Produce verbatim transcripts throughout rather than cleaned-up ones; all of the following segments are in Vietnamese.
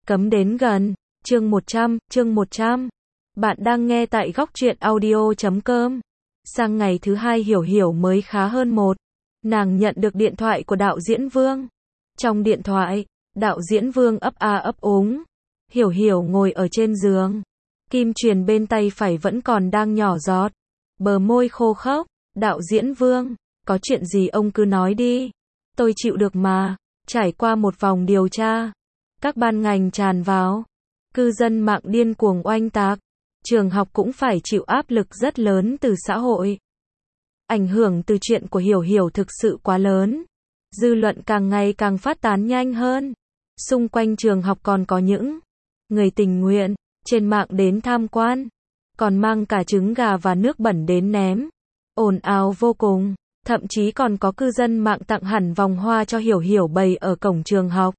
Cấm đến gần. Chương một trăm, chương một trăm. Bạn đang nghe tại góc truyện audio chấm com. Sang ngày thứ hai Hiểu Hiểu mới khá hơn một. Nàng nhận được điện thoại của đạo diễn Vương. Trong điện thoại, đạo diễn Vương ấp a ấp úng. Hiểu Hiểu ngồi ở trên giường. Kim truyền bên tay phải vẫn còn đang nhỏ giọt. Bờ môi khô khốc. Đạo diễn Vương, có chuyện gì ông cứ nói đi. Tôi chịu được mà. Trải qua một vòng điều tra, các ban ngành tràn vào, cư dân mạng điên cuồng oanh tạc, trường học cũng phải chịu áp lực rất lớn từ xã hội. Ảnh hưởng từ chuyện của Hiểu Hiểu thực sự quá lớn. Dư luận càng ngày càng phát tán nhanh hơn. Xung quanh trường học còn có những người tình nguyện trên mạng đến tham quan, còn mang cả trứng gà và nước bẩn đến ném. Ồn ào vô cùng. Thậm chí còn có cư dân mạng tặng hẳn vòng hoa cho Hiểu Hiểu bày ở cổng trường học.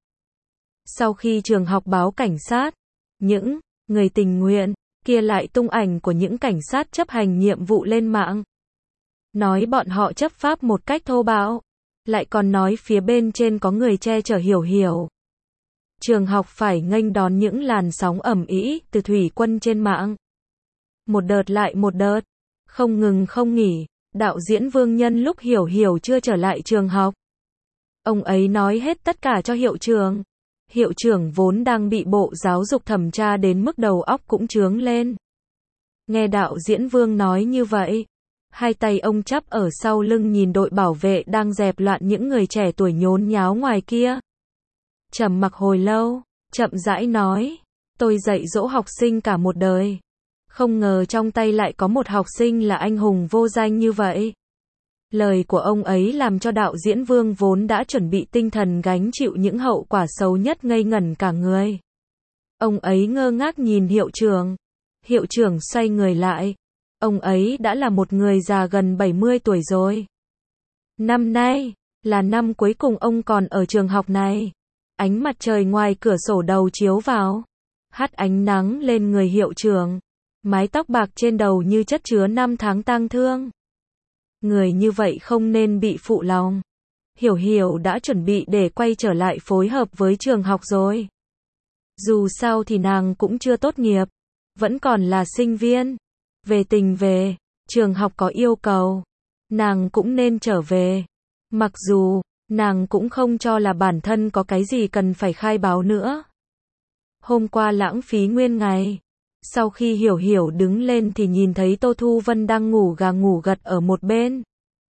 Sau khi trường học báo cảnh sát, những người tình nguyện kia lại tung ảnh của những cảnh sát chấp hành nhiệm vụ lên mạng. Nói bọn họ chấp pháp một cách thô bạo, lại còn nói phía bên trên có người che chở Hiểu Hiểu. Trường học phải nghênh đón những làn sóng ầm ĩ từ thủy quân trên mạng. Một đợt lại một đợt, không ngừng không nghỉ. Đạo diễn Vương nhân lúc Hiểu Hiểu chưa trở lại trường học, ông ấy nói hết tất cả cho hiệu trưởng. Hiệu trưởng vốn đang bị Bộ Giáo dục thẩm tra đến mức đầu óc cũng chướng lên. Nghe đạo diễn Vương nói như vậy, hai tay ông chắp ở sau lưng nhìn đội bảo vệ đang dẹp loạn những người trẻ tuổi nhốn nháo ngoài kia. Trầm mặc hồi lâu, chậm rãi nói, tôi dạy dỗ học sinh cả một đời. Không ngờ trong tay lại có một học sinh là anh hùng vô danh như vậy. Lời của ông ấy làm cho đạo diễn Vương vốn đã chuẩn bị tinh thần gánh chịu những hậu quả xấu nhất ngây ngẩn cả người. Ông ấy ngơ ngác nhìn hiệu trưởng. Hiệu trưởng xoay người lại. Ông ấy đã là một người già gần bảy mươi tuổi rồi. Năm nay là năm cuối cùng ông còn ở trường học này. Ánh mặt trời ngoài cửa sổ đầu chiếu vào, hắt ánh nắng lên người hiệu trưởng. Mái tóc bạc trên đầu như chất chứa năm tháng tang thương. Người như vậy không nên bị phụ lòng. Hiểu Hiểu đã chuẩn bị để quay trở lại phối hợp với trường học rồi. Dù sao thì nàng cũng chưa tốt nghiệp, vẫn còn là sinh viên. Về tình về, trường học có yêu cầu, nàng cũng nên trở về. Mặc dù, nàng cũng không cho là bản thân có cái gì cần phải khai báo nữa. Hôm qua lãng phí nguyên ngày. Sau khi Hiểu Hiểu đứng lên thì nhìn thấy Tô Thu Vân đang ngủ gà ngủ gật ở một bên.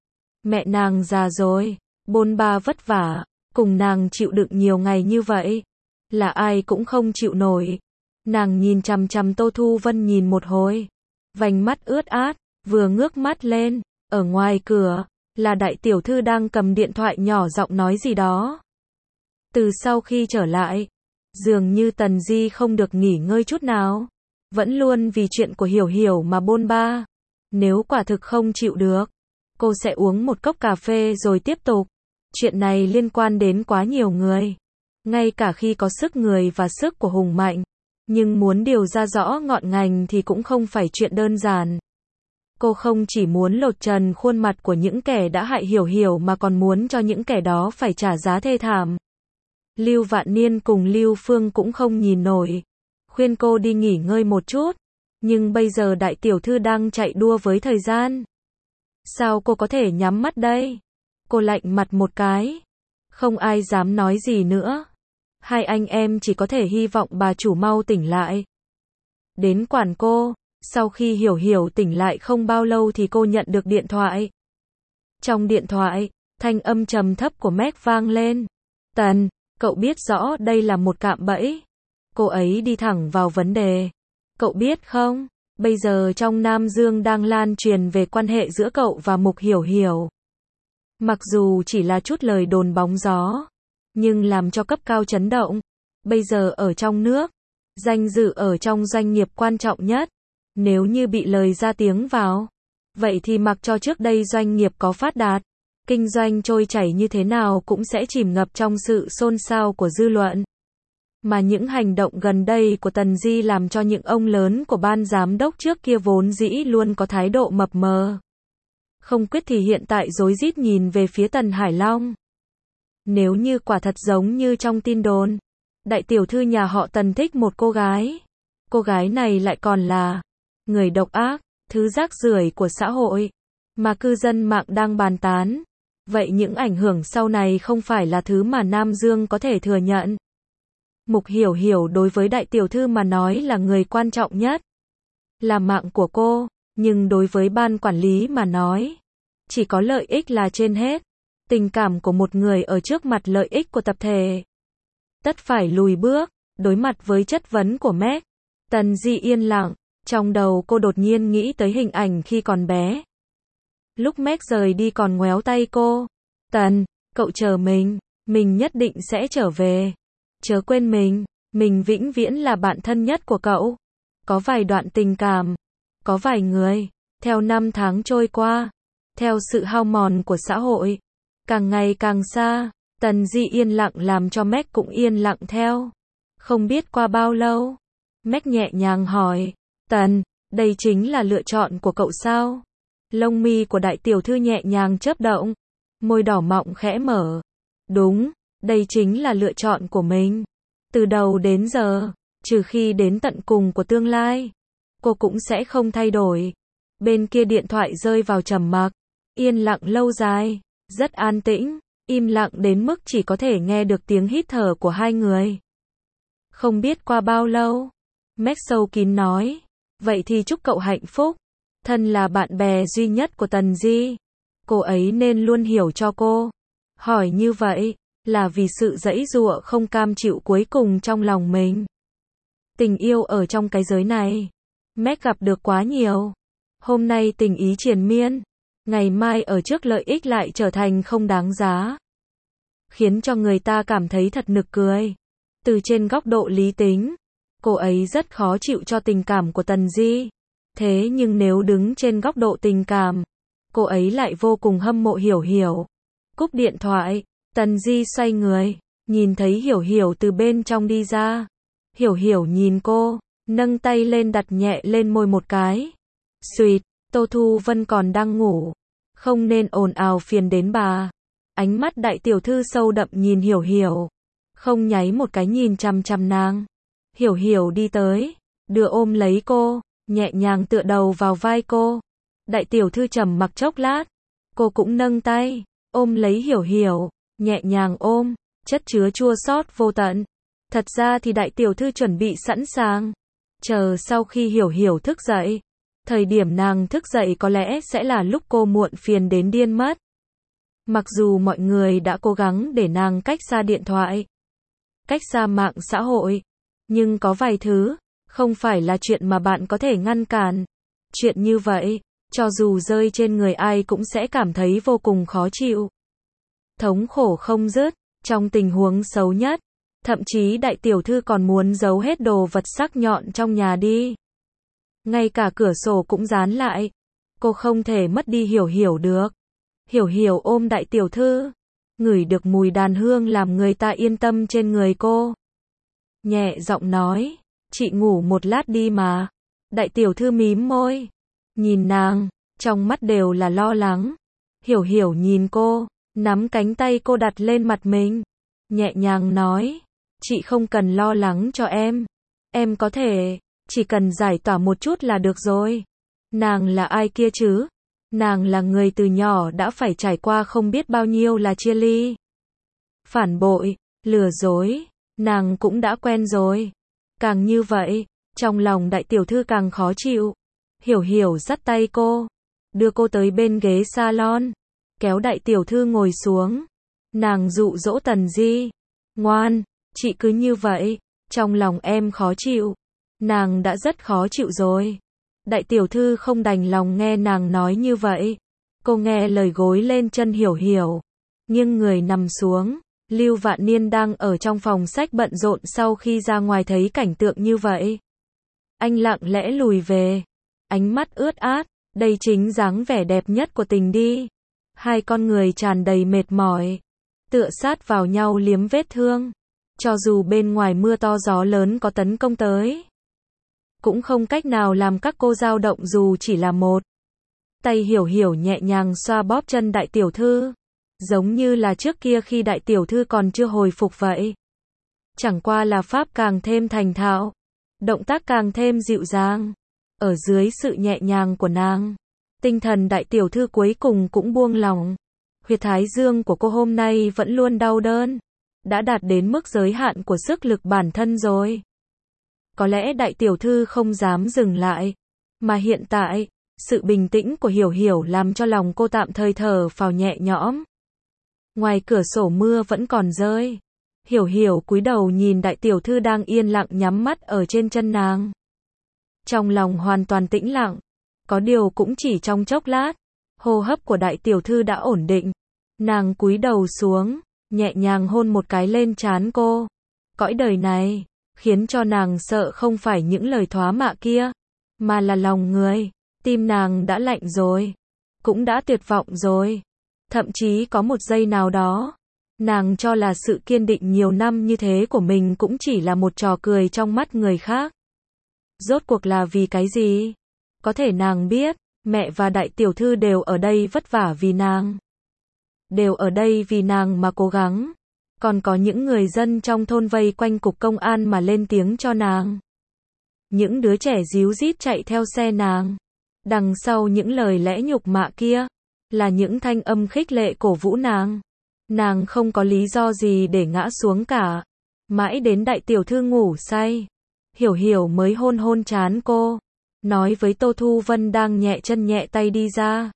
Mẹ nàng già rồi, bôn ba vất vả, cùng nàng chịu đựng nhiều ngày như vậy, là ai cũng không chịu nổi. Nàng nhìn chằm chằm Tô Thu Vân nhìn một hồi, vành mắt ướt át, vừa ngước mắt lên, ở ngoài cửa, là đại tiểu thư đang cầm điện thoại nhỏ giọng nói gì đó. Từ sau khi trở lại, dường như Tần Di không được nghỉ ngơi chút nào. Vẫn luôn vì chuyện của Hiểu Hiểu mà bôn ba. Nếu quả thực không chịu được, cô sẽ uống một cốc cà phê rồi tiếp tục. Chuyện này liên quan đến quá nhiều người. Ngay cả khi có sức người và sức của hùng mạnh, nhưng muốn điều ra rõ ngọn ngành thì cũng không phải chuyện đơn giản. Cô không chỉ muốn lột trần khuôn mặt của những kẻ đã hại Hiểu Hiểu mà còn muốn cho những kẻ đó phải trả giá thê thảm. Lưu Vạn Niên cùng Lưu Phương cũng không nhìn nổi. Khuyên cô đi nghỉ ngơi một chút. Nhưng bây giờ đại tiểu thư đang chạy đua với thời gian. Sao cô có thể nhắm mắt đây? Cô lạnh mặt một cái. Không ai dám nói gì nữa. Hai anh em chỉ có thể hy vọng bà chủ mau tỉnh lại. Đến quản cô. Sau khi Hiểu Hiểu tỉnh lại không bao lâu thì cô nhận được điện thoại. Trong điện thoại, thanh âm trầm thấp của Mac vang lên. Tần, cậu biết rõ đây là một cạm bẫy. Cô ấy đi thẳng vào vấn đề. Cậu biết không, bây giờ trong Nam Dương đang lan truyền về quan hệ giữa cậu và Mục Hiểu Hiểu. Mặc dù chỉ là chút lời đồn bóng gió, nhưng làm cho cấp cao chấn động. Bây giờ ở trong nước, danh dự ở trong doanh nghiệp quan trọng nhất. Nếu như bị lời ra tiếng vào, vậy thì mặc cho trước đây doanh nghiệp có phát đạt, kinh doanh trôi chảy như thế nào cũng sẽ chìm ngập trong sự xôn xao của dư luận. Mà những hành động gần đây của Tần Di làm cho những ông lớn của ban giám đốc trước kia vốn dĩ luôn có thái độ mập mờ. Không quyết thì hiện tại rối rít nhìn về phía Tần Hải Long. Nếu như quả thật giống như trong tin đồn, đại tiểu thư nhà họ Tần thích một cô gái. Cô gái này lại còn là người độc ác, thứ rác rưởi của xã hội, mà cư dân mạng đang bàn tán. Vậy những ảnh hưởng sau này không phải là thứ mà Nam Dương có thể thừa nhận. Mục Hiểu Hiểu đối với đại tiểu thư mà nói là người quan trọng nhất, là mạng của cô, nhưng đối với ban quản lý mà nói, chỉ có lợi ích là trên hết. Tình cảm của một người ở trước mặt lợi ích của tập thể, tất phải lùi bước. Đối mặt với chất vấn của Meg, Tần Di yên lặng, trong đầu cô đột nhiên nghĩ tới hình ảnh khi còn bé. Lúc Meg rời đi còn ngoéo tay cô. Tần, cậu chờ mình, mình nhất định sẽ trở về. Chớ quên mình, mình vĩnh viễn là bạn thân nhất của cậu. Có vài đoạn tình cảm, có vài người, theo năm tháng trôi qua, theo sự hao mòn của xã hội, càng ngày càng xa, Tần Di yên lặng làm cho Meg cũng yên lặng theo. Không biết qua bao lâu, Meg nhẹ nhàng hỏi, Tần, đây chính là lựa chọn của cậu sao? Lông mi của đại tiểu thư nhẹ nhàng chớp động, môi đỏ mọng khẽ mở. Đúng, đây chính là lựa chọn của mình. Từ đầu đến giờ, trừ khi đến tận cùng của tương lai, cô cũng sẽ không thay đổi. Bên kia điện thoại rơi vào trầm mặc, yên lặng lâu dài, rất an tĩnh, im lặng đến mức chỉ có thể nghe được tiếng hít thở của hai người. Không biết qua bao lâu, Meg sâu kín nói, vậy thì chúc cậu hạnh phúc. Thân là bạn bè duy nhất của Tần Di, cô ấy nên luôn hiểu cho cô. Hỏi như vậy, là vì sự giãy giụa không cam chịu cuối cùng trong lòng mình. Tình yêu ở trong cái giới này, Meg gặp được quá nhiều. Hôm nay tình ý triền miên, ngày mai ở trước lợi ích lại trở thành không đáng giá, khiến cho người ta cảm thấy thật nực cười. Từ trên góc độ lý tính, cô ấy rất khó chịu cho tình cảm của Tần Di. Thế nhưng nếu đứng trên góc độ tình cảm, cô ấy lại vô cùng hâm mộ Hiểu Hiểu. Cúp điện thoại, Tần Di xoay người, nhìn thấy Hiểu Hiểu từ bên trong đi ra. Hiểu Hiểu nhìn cô, nâng tay lên đặt nhẹ lên môi một cái. Xuyệt, Tô Thu Vân còn đang ngủ, không nên ồn ào phiền đến bà. Ánh mắt đại tiểu thư sâu đậm nhìn Hiểu Hiểu, không nháy một cái nhìn chằm chằm nàng. Hiểu Hiểu đi tới, đưa ôm lấy cô, nhẹ nhàng tựa đầu vào vai cô. Đại tiểu thư trầm mặc chốc lát, cô cũng nâng tay, ôm lấy Hiểu Hiểu, nhẹ nhàng ôm, chất chứa chua xót vô tận. Thật ra thì đại tiểu thư chuẩn bị sẵn sàng, chờ sau khi Hiểu Hiểu thức dậy. Thời điểm nàng thức dậy có lẽ sẽ là lúc cô muộn phiền đến điên mất. Mặc dù mọi người đã cố gắng để nàng cách xa điện thoại, cách xa mạng xã hội, nhưng có vài thứ, không phải là chuyện mà bạn có thể ngăn cản. Chuyện như vậy, cho dù rơi trên người ai cũng sẽ cảm thấy vô cùng khó chịu. Thống khổ không dứt, trong tình huống xấu nhất, thậm chí đại tiểu thư còn muốn giấu hết đồ vật sắc nhọn trong nhà đi. Ngay cả cửa sổ cũng dán lại. Cô không thể mất đi Hiểu Hiểu được. Hiểu Hiểu ôm đại tiểu thư, ngửi được mùi đàn hương làm người ta yên tâm trên người cô. Nhẹ giọng nói, chị ngủ một lát đi mà. Đại tiểu thư mím môi, nhìn nàng, trong mắt đều là lo lắng. Hiểu Hiểu nhìn cô, nắm cánh tay cô đặt lên mặt mình, nhẹ nhàng nói, chị không cần lo lắng cho em. Em có thể, chỉ cần giải tỏa một chút là được rồi. Nàng là ai kia chứ? Nàng là người từ nhỏ đã phải trải qua không biết bao nhiêu là chia ly, phản bội, lừa dối, nàng cũng đã quen rồi. Càng như vậy, trong lòng đại tiểu thư càng khó chịu. Hiểu Hiểu dắt tay cô, đưa cô tới bên ghế salon, kéo đại tiểu thư ngồi xuống. Nàng dụ dỗ Tần Di, ngoan, chị cứ như vậy, trong lòng em khó chịu. Nàng đã rất khó chịu rồi. Đại tiểu thư không đành lòng nghe nàng nói như vậy. Cô nghe lời gối lên chân Hiểu Hiểu, nghiêng người nằm xuống. Lưu Vạn Niên đang ở trong phòng sách bận rộn sau khi ra ngoài thấy cảnh tượng như vậy. Anh lặng lẽ lùi về, ánh mắt ướt át, đây chính dáng vẻ đẹp nhất của tình đi. Hai con người tràn đầy mệt mỏi, tựa sát vào nhau liếm vết thương. Cho dù bên ngoài mưa to gió lớn có tấn công tới, cũng không cách nào làm các cô dao động dù chỉ là một. Tay Hiểu Hiểu nhẹ nhàng xoa bóp chân đại tiểu thư, giống như là trước kia khi đại tiểu thư còn chưa hồi phục vậy. Chẳng qua là pháp càng thêm thành thạo, động tác càng thêm dịu dàng. Ở dưới sự nhẹ nhàng của nàng, tinh thần đại tiểu thư cuối cùng cũng buông lỏng. Huyệt thái dương của cô hôm nay vẫn luôn đau đớn, đã đạt đến mức giới hạn của sức lực bản thân rồi. Có lẽ đại tiểu thư không dám dừng lại, mà hiện tại, sự bình tĩnh của Hiểu Hiểu làm cho lòng cô tạm thời thở phào nhẹ nhõm. Ngoài cửa sổ mưa vẫn còn rơi. Hiểu Hiểu cúi đầu nhìn đại tiểu thư đang yên lặng nhắm mắt ở trên chân nàng. Trong lòng hoàn toàn tĩnh lặng, có điều cũng chỉ trong chốc lát, hô hấp của đại tiểu thư đã ổn định. Nàng cúi đầu xuống, nhẹ nhàng hôn một cái lên trán cô. Cõi đời này, khiến cho nàng sợ không phải những lời thoá mạ kia, mà là lòng người. Tim nàng đã lạnh rồi, cũng đã tuyệt vọng rồi. Thậm chí có một giây nào đó, nàng cho là sự kiên định nhiều năm như thế của mình cũng chỉ là một trò cười trong mắt người khác. Rốt cuộc là vì cái gì? Có thể nàng biết, mẹ và đại tiểu thư đều ở đây vất vả vì nàng. Đều ở đây vì nàng mà cố gắng. Còn có những người dân trong thôn vây quanh cục công an mà lên tiếng cho nàng. Những đứa trẻ díu dít chạy theo xe nàng. Đằng sau những lời lẽ nhục mạ kia, là những thanh âm khích lệ cổ vũ nàng. Nàng không có lý do gì để ngã xuống cả. Mãi đến đại tiểu thư ngủ say, Hiểu Hiểu mới hôn hôn trán cô, nói với Tô Thu Vân đang nhẹ chân nhẹ tay đi ra.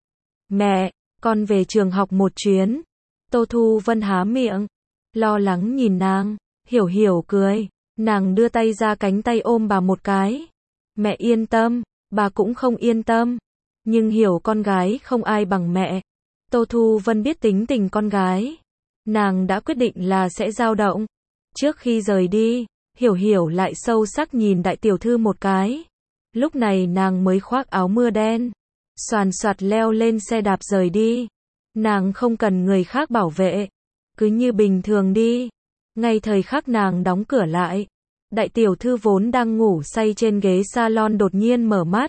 Mẹ, con về trường học một chuyến. Tô Thu Vân há miệng, lo lắng nhìn nàng. Hiểu Hiểu cười, nàng đưa tay ra cánh tay ôm bà một cái. Mẹ yên tâm, bà cũng không yên tâm, nhưng hiểu con gái không ai bằng mẹ. Tô Thu Vân biết tính tình con gái, nàng đã quyết định là sẽ dao động. Trước khi rời đi, Hiểu Hiểu lại sâu sắc nhìn đại tiểu thư một cái. Lúc này nàng mới khoác áo mưa đen, xoàn xoạt leo lên xe đạp rời đi. Nàng không cần người khác bảo vệ, cứ như bình thường đi. Ngay thời khắc nàng đóng cửa lại, đại tiểu thư vốn đang ngủ say trên ghế salon đột nhiên mở mắt.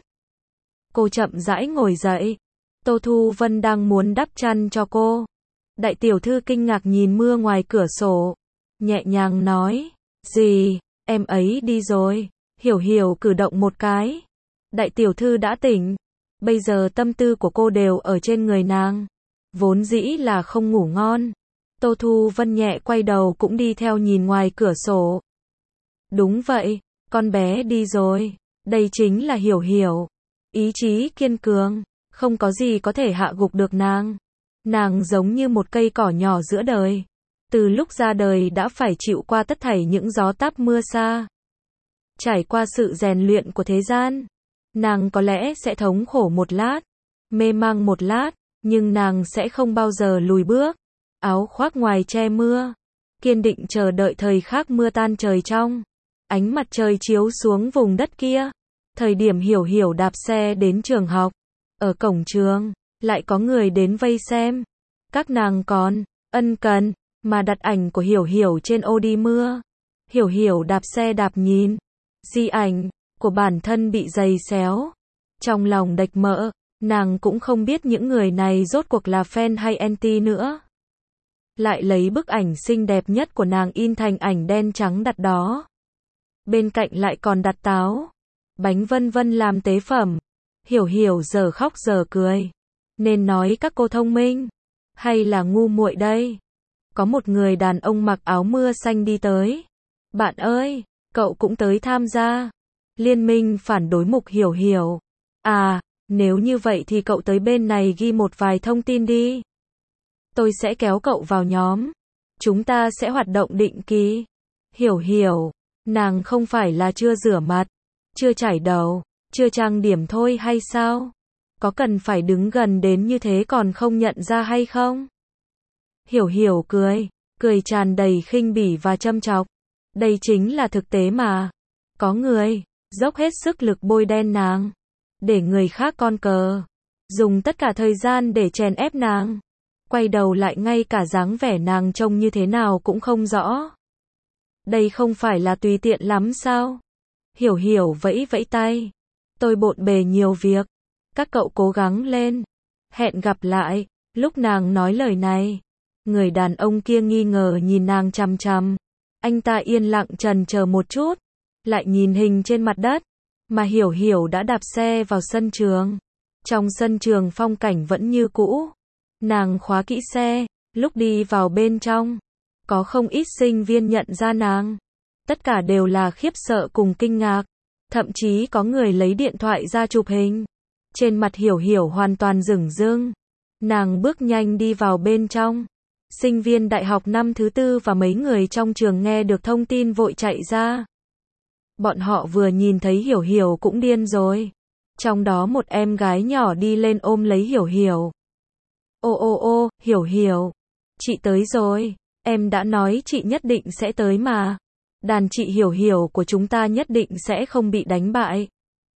Cô chậm rãi ngồi dậy. Tô Thu Vân đang muốn đắp chăn cho cô. Đại tiểu thư kinh ngạc nhìn mưa ngoài cửa sổ, nhẹ nhàng nói, gì, em ấy đi rồi. Hiểu Hiểu cử động một cái. Đại tiểu thư đã tỉnh. Bây giờ tâm tư của cô đều ở trên người nàng. Vốn dĩ là không ngủ ngon. Tô Thu Vân nhẹ quay đầu cũng đi theo nhìn ngoài cửa sổ. Đúng vậy, con bé đi rồi. Đây chính là Hiểu Hiểu. Ý chí kiên cường, không có gì có thể hạ gục được nàng. Nàng giống như một cây cỏ nhỏ giữa đời. Từ lúc ra đời đã phải chịu qua tất thảy những gió táp mưa sa. Trải qua sự rèn luyện của thế gian. Nàng có lẽ sẽ thống khổ một lát, mê mang một lát, nhưng nàng sẽ không bao giờ lùi bước. Áo khoác ngoài che mưa, kiên định chờ đợi thời khắc mưa tan trời trong. Ánh mặt trời chiếu xuống vùng đất kia. Thời điểm Hiểu Hiểu đạp xe đến trường học, ở cổng trường, lại có người đến vây xem. Các nàng còn ân cần mà đặt ảnh của Hiểu Hiểu trên ô đi mưa. Hiểu Hiểu đạp xe đạp nhìn di ảnh của bản thân bị giày xéo. Trong lòng đạch mỡ, nàng cũng không biết những người này rốt cuộc là fan hay anti nữa. Lại lấy bức ảnh xinh đẹp nhất của nàng in thành ảnh đen trắng đặt đó. Bên cạnh lại còn đặt táo, bánh vân vân làm tế phẩm. Hiểu Hiểu giờ khóc giờ cười. Nên nói các cô thông minh, hay là ngu muội đây? Có một người đàn ông mặc áo mưa xanh đi tới. Bạn ơi, cậu cũng tới tham gia liên minh phản đối mục Hiểu Hiểu. À, nếu như vậy thì cậu tới bên này ghi một vài thông tin đi. Tôi sẽ kéo cậu vào nhóm. Chúng ta sẽ hoạt động định kỳ. Hiểu Hiểu, nàng không phải là chưa rửa mặt, chưa chải đầu, chưa trang điểm thôi hay sao? Có cần phải đứng gần đến như thế còn không nhận ra hay không? Hiểu Hiểu cười, cười tràn đầy khinh bỉ và châm chọc. Đây chính là thực tế mà. Có người dốc hết sức lực bôi đen nàng, để người khác con cờ, dùng tất cả thời gian để chèn ép nàng. Quay đầu lại ngay cả dáng vẻ nàng trông như thế nào cũng không rõ. Đây không phải là tùy tiện lắm sao? Hiểu Hiểu vẫy vẫy tay. Tôi bộn bề nhiều việc. Các cậu cố gắng lên. Hẹn gặp lại. Lúc nàng nói lời này, người đàn ông kia nghi ngờ nhìn nàng chằm chằm. Anh ta yên lặng chần chờ một chút, lại nhìn hình trên mặt đất, mà Hiểu Hiểu đã đạp xe vào sân trường. Trong sân trường phong cảnh vẫn như cũ. Nàng khóa kỹ xe, lúc đi vào bên trong, có không ít sinh viên nhận ra nàng. Tất cả đều là khiếp sợ cùng kinh ngạc. Thậm chí có người lấy điện thoại ra chụp hình. Trên mặt Hiểu Hiểu hoàn toàn rửng rưng. Nàng bước nhanh đi vào bên trong. Sinh viên đại học năm thứ tư và mấy người trong trường nghe được thông tin vội chạy ra. Bọn họ vừa nhìn thấy Hiểu Hiểu cũng điên rồi. Trong đó một em gái nhỏ đi lên ôm lấy Hiểu Hiểu. Ô ô ô, Hiểu Hiểu. Chị tới rồi. Em đã nói chị nhất định sẽ tới mà. Đàn chị Hiểu Hiểu của chúng ta nhất định sẽ không bị đánh bại.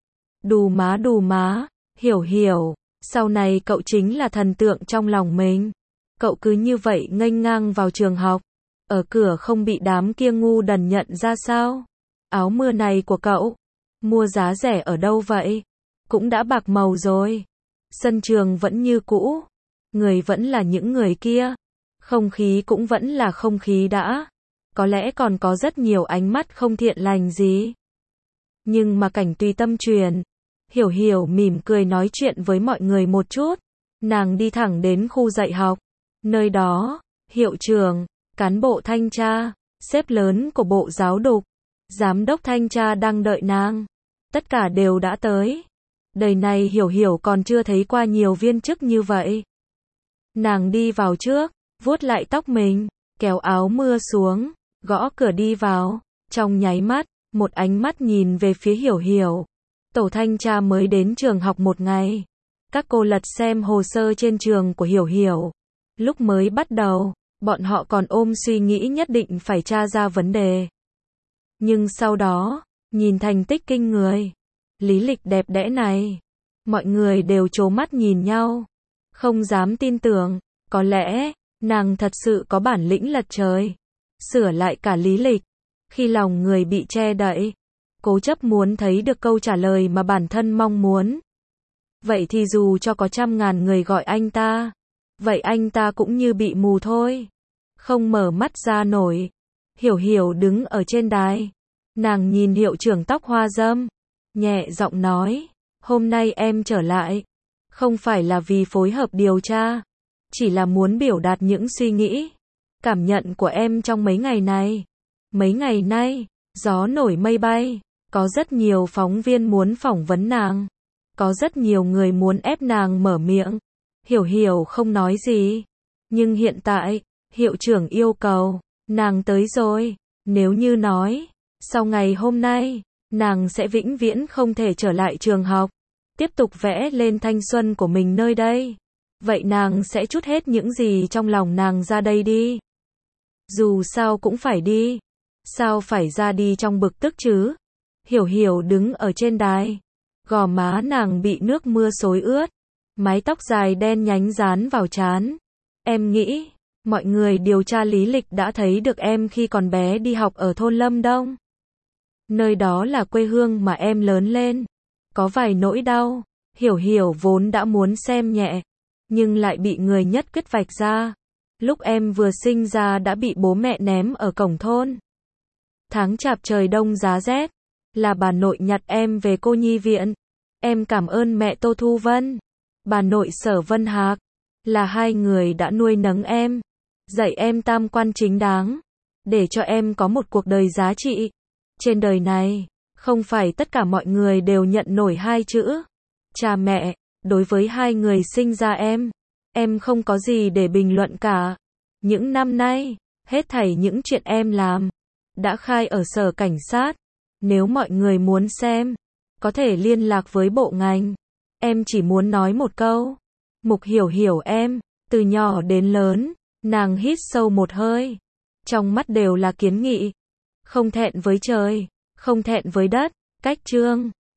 Đù má đù má, Hiểu Hiểu. Sau này cậu chính là thần tượng trong lòng mình. Cậu cứ như vậy nghênh ngang vào trường học. Ở cửa không bị đám kia ngu đần nhận ra sao? Áo mưa này của cậu, mua giá rẻ ở đâu vậy? Cũng đã bạc màu rồi. Sân trường vẫn như cũ. Người vẫn là những người kia. Không khí cũng vẫn là không khí đã. Có lẽ còn có rất nhiều ánh mắt không thiện lành gì. Nhưng mà cảnh tùy tâm truyền. Hiểu Hiểu mỉm cười nói chuyện với mọi người một chút. Nàng đi thẳng đến khu dạy học. Nơi đó, hiệu trưởng, cán bộ thanh tra, sếp lớn của bộ giáo dục, giám đốc thanh tra đang đợi nàng. Tất cả đều đã tới. Đời này Hiểu Hiểu còn chưa thấy qua nhiều viên chức như vậy. Nàng đi vào trước, vuốt lại tóc mình, kéo áo mưa xuống, gõ cửa đi vào. Trong nháy mắt, một ánh mắt nhìn về phía Hiểu Hiểu. Tổ thanh tra mới đến trường học một ngày. Các cô lật xem hồ sơ trên trường của Hiểu Hiểu. Lúc mới bắt đầu, bọn họ còn ôm suy nghĩ nhất định phải tra ra vấn đề. Nhưng sau đó, nhìn thành tích kinh người, lý lịch đẹp đẽ này, mọi người đều trố mắt nhìn nhau, không dám tin tưởng, có lẽ, nàng thật sự có bản lĩnh lật trời, sửa lại cả lý lịch. Khi lòng người bị che đậy, cố chấp muốn thấy được câu trả lời mà bản thân mong muốn. Vậy thì dù cho có trăm ngàn người gọi anh ta, vậy anh ta cũng như bị mù thôi. Không mở mắt ra nổi. Hiểu Hiểu đứng ở trên đài. Nàng nhìn hiệu trưởng tóc hoa râm. Nhẹ giọng nói. Hôm nay em trở lại. Không phải là vì phối hợp điều tra. Chỉ là muốn biểu đạt những suy nghĩ, cảm nhận của em trong mấy ngày này. Mấy ngày nay, gió nổi mây bay. Có rất nhiều phóng viên muốn phỏng vấn nàng. Có rất nhiều người muốn ép nàng mở miệng. Hiểu Hiểu không nói gì. Nhưng hiện tại, hiệu trưởng yêu cầu, nàng tới rồi. Nếu như nói, sau ngày hôm nay, nàng sẽ vĩnh viễn không thể trở lại trường học, tiếp tục vẽ lên thanh xuân của mình nơi đây. Vậy nàng sẽ trút hết những gì trong lòng nàng ra đây đi. Dù sao cũng phải đi. Sao phải ra đi trong bực tức chứ? Hiểu Hiểu đứng ở trên đài. Gò má nàng bị nước mưa xối ướt. Mái tóc dài đen nhánh dán vào trán. Em nghĩ, mọi người điều tra lý lịch đã thấy được em khi còn bé đi học ở thôn Lâm Đông. Nơi đó là quê hương mà em lớn lên. Có vài nỗi đau, Hiểu Hiểu vốn đã muốn xem nhẹ, nhưng lại bị người nhất quyết vạch ra. Lúc em vừa sinh ra đã bị bố mẹ ném ở cổng thôn. Tháng chạp trời đông giá rét, là bà nội nhặt em về cô nhi viện. Em cảm ơn mẹ Tô Thu Vân, bà nội Sở Vân Hạc, là hai người đã nuôi nấng em, dạy em tam quan chính đáng, để cho em có một cuộc đời giá trị. Trên đời này, không phải tất cả mọi người đều nhận nổi hai chữ cha mẹ. Đối với hai người sinh ra em, em không có gì để bình luận cả. Những năm nay, hết thảy những chuyện em làm đã khai ở sở cảnh sát. Nếu mọi người muốn xem, có thể liên lạc với bộ ngành. Em chỉ muốn nói một câu. Mục Hiểu Hiểu em, từ nhỏ đến lớn, nàng hít sâu một hơi. Trong mắt đều là kiến nghị. Không thẹn với trời, không thẹn với đất, cách trương.